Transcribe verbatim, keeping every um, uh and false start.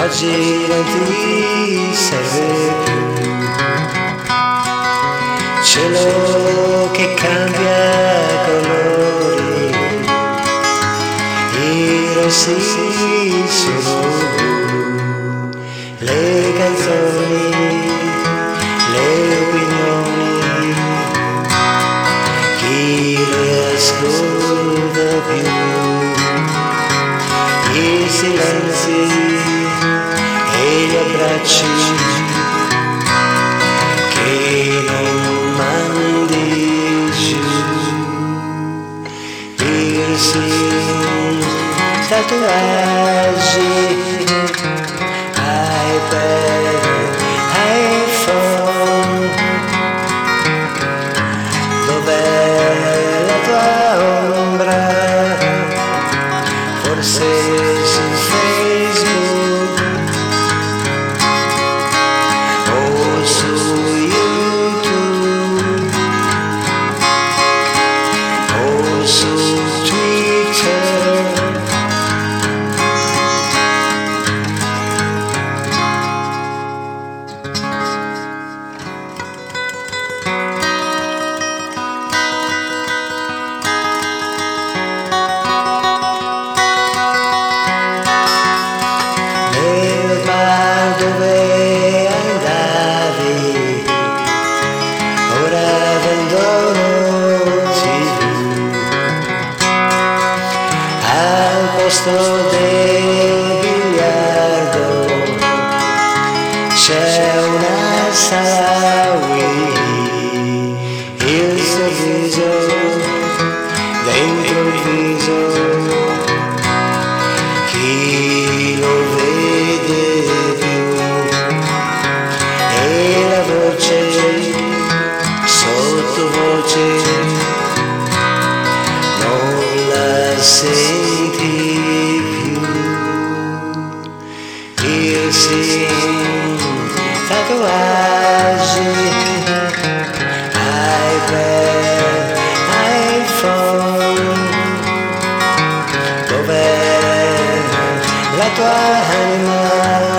oggi non ti serve più. Cielo che cambia colori, i rossi sono blu, le canzoni, le opinioni, chi le ascolta più, i silenzi e gli abbracci che non mandi giù, piercing, tatuaggi, iPad, iPhone, dov'è la tua ombra? Forse su Facebook o su YouTube o su Twitter. Dove andavi? Ora vendono tivù al posto del biliardo, c'è una sala Wii, il sorriso dentro il viso, chi lo vede più, e la voce sottovoce non la senti più. Piercing, tatuaggi, iPad, iPhone, dov'è la tua anima?